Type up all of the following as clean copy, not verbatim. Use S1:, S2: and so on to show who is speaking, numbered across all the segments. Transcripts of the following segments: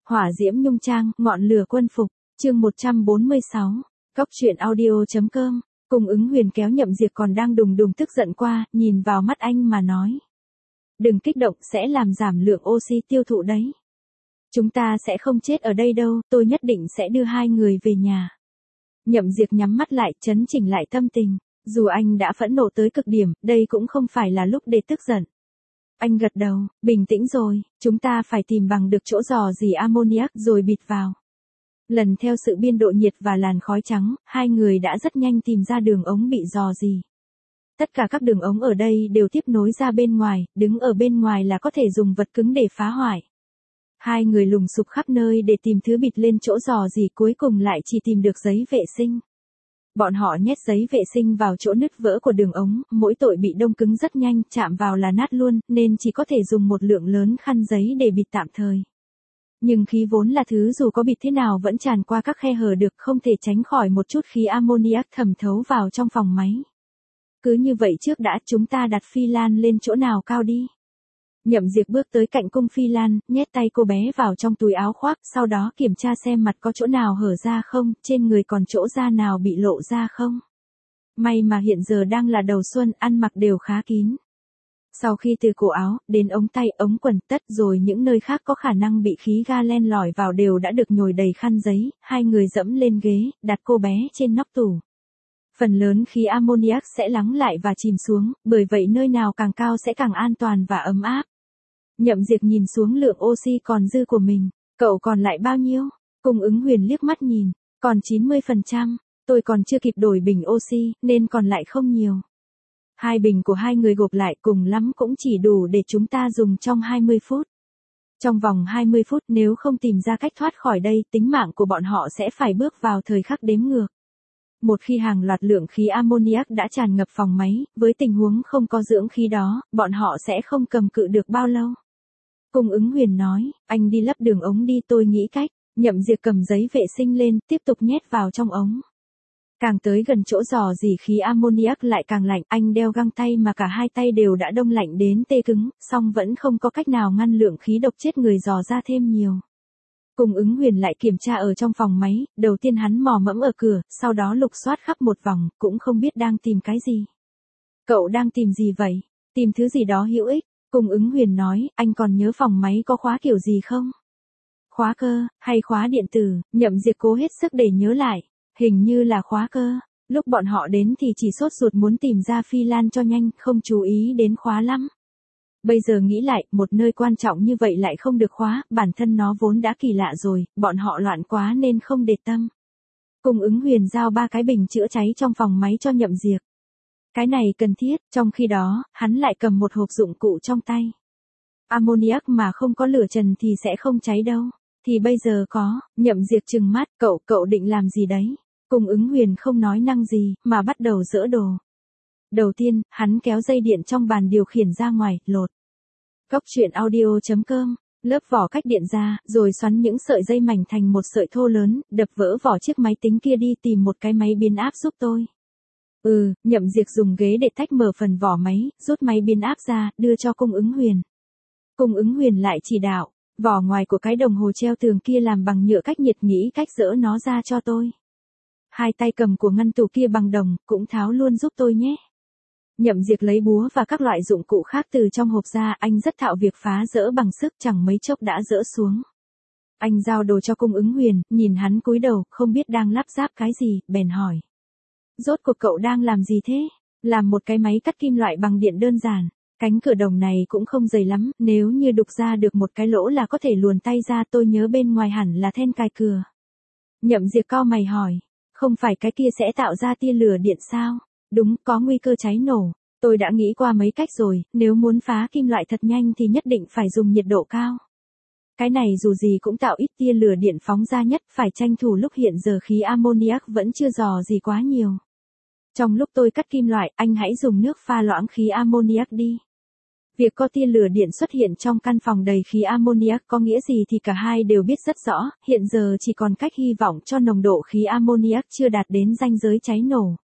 S1: Hỏa diễm nhung trang, ngọn lửa quân phục, chương 146, Cóc truyện audio.com, Cung Ứng Huyền kéo Nhậm Diệp còn đang đùng đùng tức giận qua, nhìn vào mắt anh mà nói. Đừng kích động, sẽ làm giảm lượng oxy tiêu thụ đấy. Chúng ta sẽ không chết ở đây đâu, tôi nhất định sẽ đưa hai người về nhà. Nhậm Diệp nhắm mắt lại, trấn chỉnh lại tâm tình. Dù anh đã phẫn nộ tới cực điểm, đây cũng không phải là lúc để tức giận. Anh gật đầu, bình tĩnh rồi, chúng ta phải tìm bằng được chỗ rò rỉ ammoniac rồi bịt vào. Lần theo sự biên độ nhiệt và làn khói trắng, hai người đã rất nhanh tìm ra đường ống bị rò rỉ. Tất cả các đường ống ở đây đều tiếp nối ra bên ngoài, đứng ở bên ngoài là có thể dùng vật cứng để phá hoại. Hai người lùng sục khắp nơi để tìm thứ bịt lên chỗ rò rỉ, cuối cùng lại chỉ tìm được giấy vệ sinh. Bọn họ nhét giấy vệ sinh vào chỗ nứt vỡ của đường ống, mỗi tội bị đông cứng rất nhanh, chạm vào là nát luôn, nên chỉ có thể dùng một lượng lớn khăn giấy để bịt tạm thời. Nhưng khí vốn là thứ dù có bịt thế nào vẫn tràn qua các khe hở được, không thể tránh khỏi một chút khí ammoniac thẩm thấu vào trong phòng máy. Cứ như vậy trước đã, chúng ta đặt Phi Lan lên chỗ nào cao đi. Nhậm Diệp bước tới cạnh Cung Phi Lan, nhét tay cô bé vào trong túi áo khoác, sau đó kiểm tra xem mặt có chỗ nào hở ra không, trên người còn chỗ da nào bị lộ ra không. May mà hiện giờ đang là đầu xuân, ăn mặc đều khá kín. Sau khi từ cổ áo, đến ống tay, ống quần, tất rồi những nơi khác có khả năng bị khí ga len lỏi vào đều đã được nhồi đầy khăn giấy, hai người dẫm lên ghế, đặt cô bé trên nóc tủ. Phần lớn khí ammoniac sẽ lắng lại và chìm xuống, bởi vậy nơi nào càng cao sẽ càng an toàn và ấm áp. Nhậm Diệp nhìn xuống lượng oxy còn dư của mình. Cậu còn lại bao nhiêu? Cung Ứng Huyền liếc mắt nhìn. Còn 90%. Tôi còn chưa kịp đổi bình oxy, nên còn lại không nhiều. Hai bình của hai người gộp lại cùng lắm cũng chỉ đủ để chúng ta dùng trong 20 phút. Trong vòng 20 phút nếu không tìm ra cách thoát khỏi đây, tính mạng của bọn họ sẽ phải bước vào thời khắc đếm ngược. Một khi hàng loạt lượng khí ammoniac đã tràn ngập phòng máy, với tình huống không có dưỡng khí đó, bọn họ sẽ không cầm cự được bao lâu. Cung Ứng Huyền nói, anh đi lấp đường ống đi, tôi nghĩ cách. Nhậm Diệp cầm giấy vệ sinh lên, tiếp tục nhét vào trong ống. Càng tới gần chỗ rò rỉ khí ammoniac lại càng lạnh, anh đeo găng tay mà cả hai tay đều đã đông lạnh đến tê cứng, song vẫn không có cách nào ngăn lượng khí độc chết người dò ra thêm nhiều. Cung Ứng Huyền lại kiểm tra ở trong phòng máy, đầu tiên hắn mò mẫm ở cửa, sau đó lục soát khắp một vòng, cũng không biết đang tìm cái gì. Cậu đang tìm gì vậy? Tìm thứ gì đó hữu ích. Cung Ứng Huyền nói, anh còn nhớ phòng máy có khóa kiểu gì không? Khóa cơ, hay khóa điện tử? Nhậm Diệp cố hết sức để nhớ lại. Hình như là khóa cơ. Lúc bọn họ đến thì chỉ sốt ruột muốn tìm ra Phi Lan cho nhanh, không chú ý đến khóa lắm. Bây giờ nghĩ lại, một nơi quan trọng như vậy lại không được khóa, bản thân nó vốn đã kỳ lạ rồi, bọn họ loạn quá nên không để tâm. Cung Ứng Huyền giao 3 cái bình chữa cháy trong phòng máy cho Nhậm Diệp. Cái này cần thiết, trong khi đó, hắn lại cầm một hộp dụng cụ trong tay. Ammoniac mà không có lửa trần thì sẽ không cháy đâu. Thì bây giờ có. Nhậm Diệp trừng mắt, cậu định làm gì đấy? Cung Ứng Huyền không nói năng gì, mà bắt đầu dỡ đồ. Đầu tiên, hắn kéo dây điện trong bàn điều khiển ra ngoài, lột. Cóc truyện audio.com, lớp vỏ cách điện ra, rồi xoắn những sợi dây mảnh thành một sợi thô lớn, đập vỡ vỏ chiếc máy tính kia đi, tìm một cái máy biến áp giúp tôi. Nhậm Diệp dùng ghế để tách mở phần vỏ máy, rút máy biến áp ra, đưa cho Cung Ứng Huyền. Cung Ứng Huyền lại chỉ đạo, vỏ ngoài của cái đồng hồ treo tường kia làm bằng nhựa cách nhiệt, nghĩ cách dỡ nó ra cho tôi. Hai tay cầm của ngăn tủ kia bằng đồng, cũng tháo luôn giúp tôi nhé. Nhậm Diệp lấy búa và các loại dụng cụ khác từ trong hộp ra, anh rất thạo việc phá dỡ bằng sức, chẳng mấy chốc đã dỡ xuống. Anh giao đồ cho Cung Ứng Huyền, nhìn hắn cúi đầu, không biết đang lắp ráp cái gì, bèn hỏi. Rốt cuộc cậu đang làm gì thế? Làm một cái máy cắt kim loại bằng điện đơn giản. Cánh cửa đồng này cũng không dày lắm, nếu như đục ra được một cái lỗ là có thể luồn tay ra, tôi nhớ bên ngoài hẳn là then cài cửa. Nhậm Diệp cau mày hỏi, không phải cái kia sẽ tạo ra tia lửa điện sao? Đúng, có nguy cơ cháy nổ. Tôi đã nghĩ qua mấy cách rồi, nếu muốn phá kim loại thật nhanh thì nhất định phải dùng nhiệt độ cao. Cái này dù gì cũng tạo ít tia lửa điện phóng ra nhất, phải tranh thủ lúc hiện giờ khí ammoniac vẫn chưa rò gì quá nhiều. Trong lúc tôi cắt kim loại, anh hãy dùng nước pha loãng khí ammoniac đi. Việc có tia lửa điện xuất hiện trong căn phòng đầy khí ammoniac có nghĩa gì thì cả hai đều biết rất rõ, hiện giờ chỉ còn cách hy vọng cho nồng độ khí ammoniac chưa đạt đến ranh giới cháy nổ.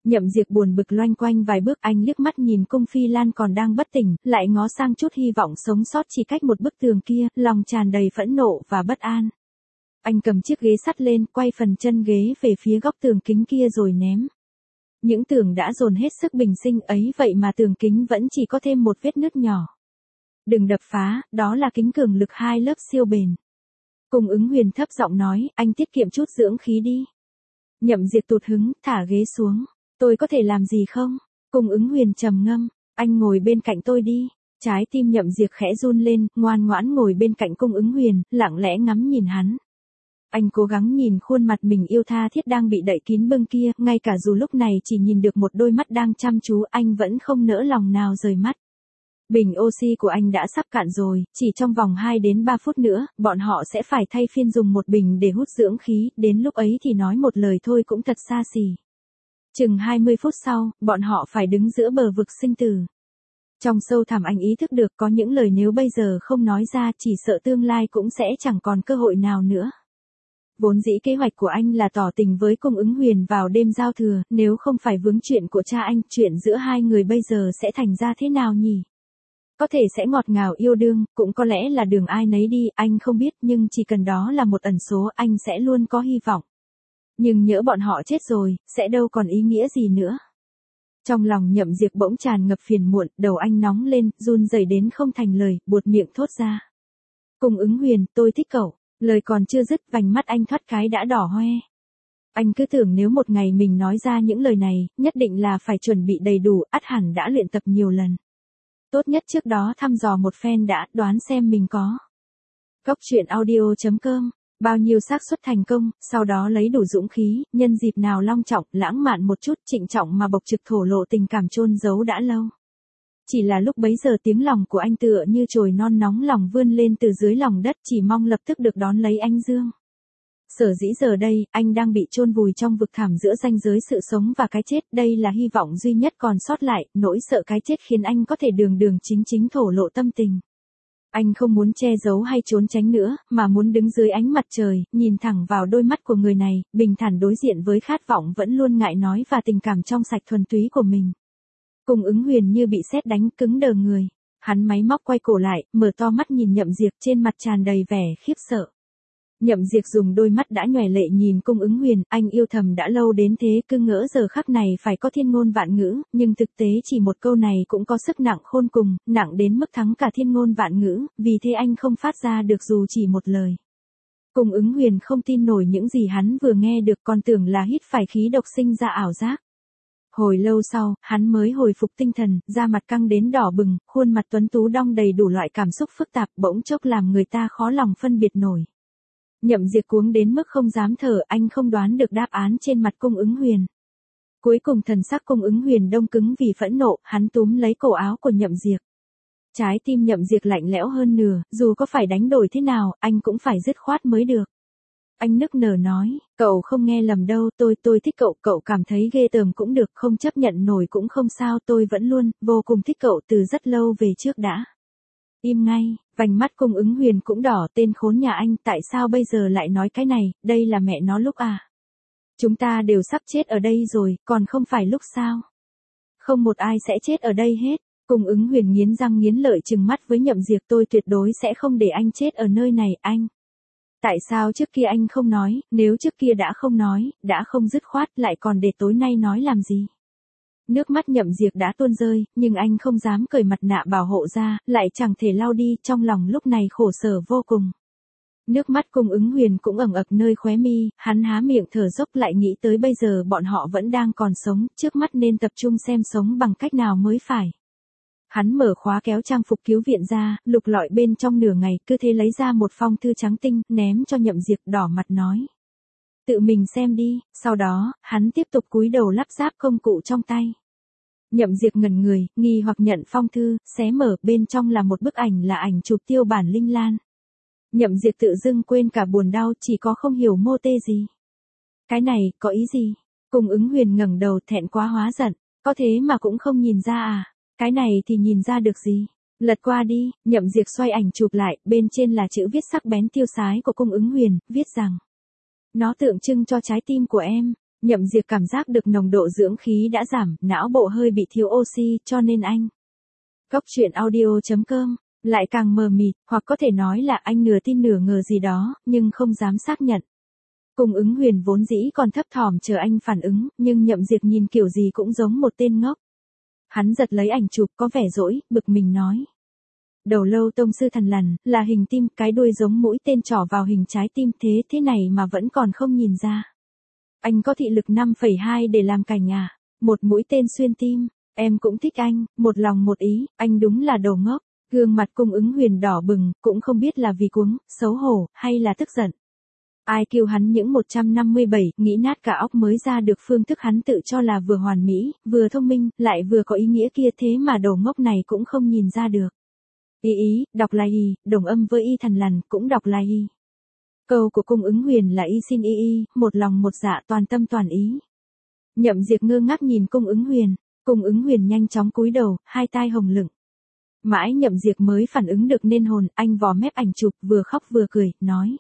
S1: Nhậm Diệp buồn bực loanh quanh vài bước, anh liếc mắt nhìn Cung Phi Lan còn đang bất tỉnh, lại ngó sang chút hy vọng sống sót chỉ cách một bức tường kia, lòng tràn đầy phẫn nộ và bất an. Anh cầm chiếc ghế sắt lên, quay phần chân ghế về phía góc tường kính kia rồi ném. Những tường đã dồn hết sức bình sinh ấy vậy mà tường kính vẫn chỉ có thêm một vết nứt nhỏ. Đừng đập phá, đó là kính cường lực 2 lớp siêu bền. Cung Ứng Huyền thấp giọng nói, anh tiết kiệm chút dưỡng khí đi. Nhậm Diệp tụt hứng, thả ghế xuống. Tôi có thể làm gì không? Cung Ứng Huyền trầm ngâm, anh ngồi bên cạnh tôi đi. Trái tim Nhậm Diệp khẽ run lên, ngoan ngoãn ngồi bên cạnh Cung Ứng Huyền, lặng lẽ ngắm nhìn hắn. Anh cố gắng nhìn khuôn mặt mình yêu tha thiết đang bị đậy kín bưng kia, ngay cả dù lúc này chỉ nhìn được một đôi mắt đang chăm chú, anh vẫn không nỡ lòng nào rời mắt. Bình oxy của anh đã sắp cạn rồi, chỉ trong vòng 2 đến 3 phút nữa, bọn họ sẽ phải thay phiên dùng một bình để hút dưỡng khí, đến lúc ấy thì nói một lời thôi cũng thật xa xỉ. Chừng 20 phút sau, bọn họ phải đứng giữa bờ vực sinh tử. Trong sâu thẳm anh ý thức được có những lời nếu bây giờ không nói ra chỉ sợ tương lai cũng sẽ chẳng còn cơ hội nào nữa. Vốn dĩ kế hoạch của anh là tỏ tình với Cung Ứng Huyền vào đêm giao thừa, nếu không phải vướng chuyện của cha anh, chuyện giữa hai người bây giờ sẽ thành ra thế nào nhỉ? Có thể sẽ ngọt ngào yêu đương, cũng có lẽ là đường ai nấy đi, anh không biết, nhưng chỉ cần đó là một ẩn số, anh sẽ luôn có hy vọng. Nhưng nhỡ bọn họ chết rồi, sẽ đâu còn ý nghĩa gì nữa. Trong lòng Nhậm Diệp bỗng tràn ngập phiền muộn, đầu anh nóng lên, run rẩy đến không thành lời, buột miệng thốt ra. Cung Ứng Huyền, tôi thích cậu. Lời còn chưa dứt, vành mắt anh thoát cái đã đỏ hoe. Anh cứ tưởng nếu một ngày mình nói ra những lời này, nhất định là phải chuẩn bị đầy đủ, ắt hẳn đã luyện tập nhiều lần. Tốt nhất trước đó thăm dò một phen đã, đoán xem mình có. Góc truyện audio.com, bao nhiêu xác suất thành công, sau đó lấy đủ dũng khí, nhân dịp nào long trọng, lãng mạn một chút, trịnh trọng mà bộc trực thổ lộ tình cảm chôn giấu đã lâu. Chỉ là lúc bấy giờ tiếng lòng của anh tựa như chồi non nóng lòng vươn lên từ dưới lòng đất, chỉ mong lập tức được đón lấy ánh dương. Sở dĩ giờ đây, anh đang bị chôn vùi trong vực thẳm giữa ranh giới sự sống và cái chết, đây là hy vọng duy nhất còn sót lại, nỗi sợ cái chết khiến anh có thể đường đường chính chính thổ lộ tâm tình. Anh không muốn che giấu hay trốn tránh nữa, mà muốn đứng dưới ánh mặt trời, nhìn thẳng vào đôi mắt của người này, bình thản đối diện với khát vọng vẫn luôn ngại nói và tình cảm trong sạch thuần túy của mình. Cung Ứng Huyền như bị sét đánh, cứng đờ người. Hắn máy móc quay cổ lại, mở to mắt nhìn Nhậm Diệp, trên mặt tràn đầy vẻ khiếp sợ. Nhậm Diệp dùng đôi mắt đã nhòe lệ nhìn Cung Ứng Huyền, anh yêu thầm đã lâu đến thế, cứ ngỡ giờ khắc này phải có thiên ngôn vạn ngữ, nhưng thực tế chỉ một câu này cũng có sức nặng khôn cùng, nặng đến mức thắng cả thiên ngôn vạn ngữ, vì thế anh không phát ra được dù chỉ một lời. Cung Ứng Huyền không tin nổi những gì hắn vừa nghe được, còn tưởng là hít phải khí độc sinh ra ảo giác. Hồi lâu sau, hắn mới hồi phục tinh thần, da mặt căng đến đỏ bừng, khuôn mặt tuấn tú đong đầy đủ loại cảm xúc phức tạp, bỗng chốc làm người ta khó lòng phân biệt nổi. Nhậm Diệp cuống đến mức không dám thở, anh không đoán được đáp án trên mặt Cung Ứng Huyền. Cuối cùng thần sắc Cung Ứng Huyền đông cứng vì phẫn nộ, hắn túm lấy cổ áo của Nhậm Diệp. Trái tim Nhậm Diệp lạnh lẽo hơn nửa, dù có phải đánh đổi thế nào, anh cũng phải dứt khoát mới được. Anh nức nở nói, cậu không nghe lầm đâu, tôi thích cậu, cậu cảm thấy ghê tởm cũng được, không chấp nhận nổi cũng không sao, tôi vẫn luôn, vô cùng thích cậu từ rất lâu về trước đã. Im ngay, vành mắt Cung Ứng Huyền cũng đỏ, tên khốn nhà anh, tại sao bây giờ lại nói cái này, đây là mẹ nó lúc à? Chúng ta đều sắp chết ở đây rồi, còn không phải lúc sao? Không một ai sẽ chết ở đây hết. Cung Ứng Huyền nghiến răng nghiến lợi trừng mắt với Nhậm Diệp, tôi tuyệt đối sẽ không để anh chết ở nơi này, anh. Tại sao trước kia anh không nói, nếu trước kia đã không nói, đã không dứt khoát, lại còn để tối nay nói làm gì? Nước mắt Nhậm Diệp đã tuôn rơi, nhưng anh không dám cởi mặt nạ bảo hộ ra, lại chẳng thể lau đi, trong lòng lúc này khổ sở vô cùng. Nước mắt Cung Ứng Huyền cũng ẩn ực nơi khóe mi, hắn há miệng thở dốc lại nghĩ tới bây giờ bọn họ vẫn đang còn sống, trước mắt nên tập trung xem sống bằng cách nào mới phải. Hắn mở khóa kéo trang phục cứu viện ra, lục lọi bên trong nửa ngày, cứ thế lấy ra một phong thư trắng tinh, ném cho Nhậm Diệp, đỏ mặt nói. Tự mình xem đi, sau đó, hắn tiếp tục cúi đầu lắp ráp công cụ trong tay. Nhậm Diệp ngẩn người, nghi hoặc nhận phong thư, xé mở, bên trong là một bức ảnh là ảnh chụp tiêu bản Linh Lan. Nhậm Diệp tự dưng quên cả buồn đau, chỉ có không hiểu mô tê gì. Cái này, có ý gì? Cung Ứng Huyền ngẩng đầu thẹn quá hóa giận, có thế mà cũng không nhìn ra à? Cái này thì nhìn ra được gì? Lật qua đi, Nhậm Diệp xoay ảnh chụp lại, bên trên là chữ viết sắc bén tiêu sái của Cung Ứng Huyền, viết rằng. Nó tượng trưng cho trái tim của em. Nhậm Diệp cảm giác được nồng độ dưỡng khí đã giảm, não bộ hơi bị thiếu oxy, cho nên anh. Cốc truyện audio.com, lại càng mờ mịt, hoặc có thể nói là anh nửa tin nửa ngờ gì đó, nhưng không dám xác nhận. Cung Ứng Huyền vốn dĩ còn thấp thỏm chờ anh phản ứng, nhưng Nhậm Diệp nhìn kiểu gì cũng giống một tên ngốc. Hắn giật lấy ảnh chụp có vẻ dỗi, bực mình nói. Đầu lâu tông sư thần lằn, là hình tim, cái đuôi giống mũi tên trỏ vào hình trái tim, thế này mà vẫn còn không nhìn ra. Anh có thị lực 5,2 để làm cảnh à? Một mũi tên xuyên tim, em cũng thích anh, một lòng một ý, anh đúng là đồ ngốc. Gương mặt Cung Ứng Huyền đỏ bừng, cũng không biết là vì cuống, xấu hổ, hay là tức giận. Ai kêu hắn những 157, nghĩ nát cả óc mới ra được phương thức hắn tự cho là vừa hoàn mỹ, vừa thông minh, lại vừa có ý nghĩa kia, thế mà đồ ngốc này cũng không nhìn ra được. Ý, đọc là y, đồng âm với y thần lằn, cũng đọc là y. Câu của Cung Ứng Huyền là y xin y, một lòng một dạ toàn tâm toàn ý. Nhậm Diệp ngơ ngác nhìn Cung Ứng Huyền, Cung Ứng Huyền nhanh chóng cúi đầu, hai tai hồng lựng. Mãi Nhậm Diệp mới phản ứng được nên hồn, anh vò mép ảnh chụp vừa khóc vừa cười, nói.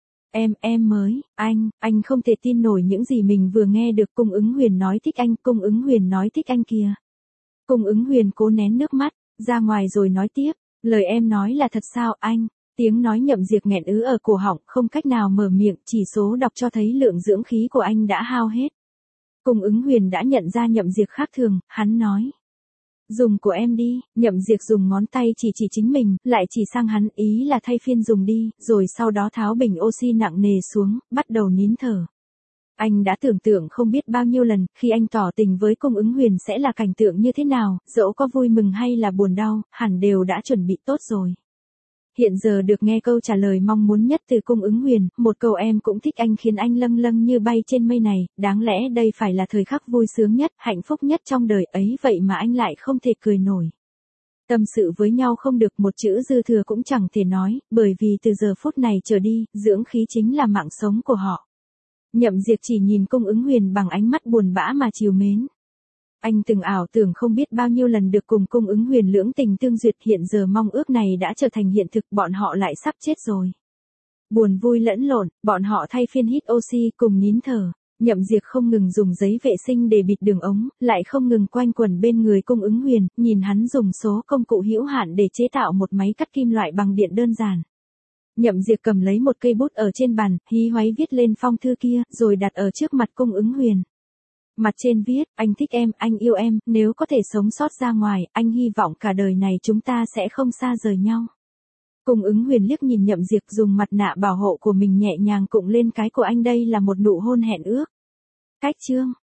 S1: Em mới, anh không thể tin nổi những gì mình vừa nghe được. Cung Ứng Huyền nói thích anh, Cung Ứng Huyền nói thích anh kìa. Cung Ứng Huyền cố nén nước mắt, ra ngoài rồi nói tiếp, lời em nói là thật sao anh? Tiếng nói Nhậm Diệp nghẹn ứ ở cổ họng, không cách nào mở miệng, chỉ số đọc cho thấy lượng dưỡng khí của anh đã hao hết. Cung Ứng Huyền đã nhận ra Nhậm Diệp khác thường, hắn nói. Dùng của em đi, Nhậm Diệp dùng ngón tay chỉ chính mình, lại chỉ sang hắn, ý là thay phiên dùng đi, rồi sau đó tháo bình oxy nặng nề xuống, bắt đầu nín thở. Anh đã tưởng tượng không biết bao nhiêu lần, khi anh tỏ tình với Cung Ứng Huyền sẽ là cảnh tượng như thế nào, dẫu có vui mừng hay là buồn đau, hẳn đều đã chuẩn bị tốt rồi. Hiện giờ được nghe câu trả lời mong muốn nhất từ Cung Ứng Huyền, một câu em cũng thích anh khiến anh lâng lâng như bay trên mây này, đáng lẽ đây phải là thời khắc vui sướng nhất, hạnh phúc nhất trong đời ấy, vậy mà anh lại không thể cười nổi. Tâm sự với nhau không được, một chữ dư thừa cũng chẳng thể nói, bởi vì từ giờ phút này trở đi, dưỡng khí chính là mạng sống của họ. Nhậm Diệp chỉ nhìn Cung Ứng Huyền bằng ánh mắt buồn bã mà trìu mến. Anh từng ảo tưởng không biết bao nhiêu lần được cùng Cung Ứng Huyền lưỡng tình tương duyệt, hiện giờ mong ước này đã trở thành hiện thực, bọn họ lại sắp chết rồi. Buồn vui lẫn lộn, bọn họ thay phiên hít oxy cùng nín thở. Nhậm Diệp không ngừng dùng giấy vệ sinh để bịt đường ống, lại không ngừng quanh quẩn bên người Cung Ứng Huyền, nhìn hắn dùng số công cụ hữu hạn để chế tạo một máy cắt kim loại bằng điện đơn giản. Nhậm Diệp cầm lấy một cây bút ở trên bàn, hí hoáy viết lên phong thư kia, rồi đặt ở trước mặt Cung Ứng Huyền. Mặt trên viết, anh thích em, anh yêu em, nếu có thể sống sót ra ngoài, anh hy vọng cả đời này chúng ta sẽ không xa rời nhau. Cung Ứng Huyền liếc nhìn Nhậm Diệp dùng mặt nạ bảo hộ của mình nhẹ nhàng cụng lên cái của anh, đây là một nụ hôn hẹn ước. Cách chương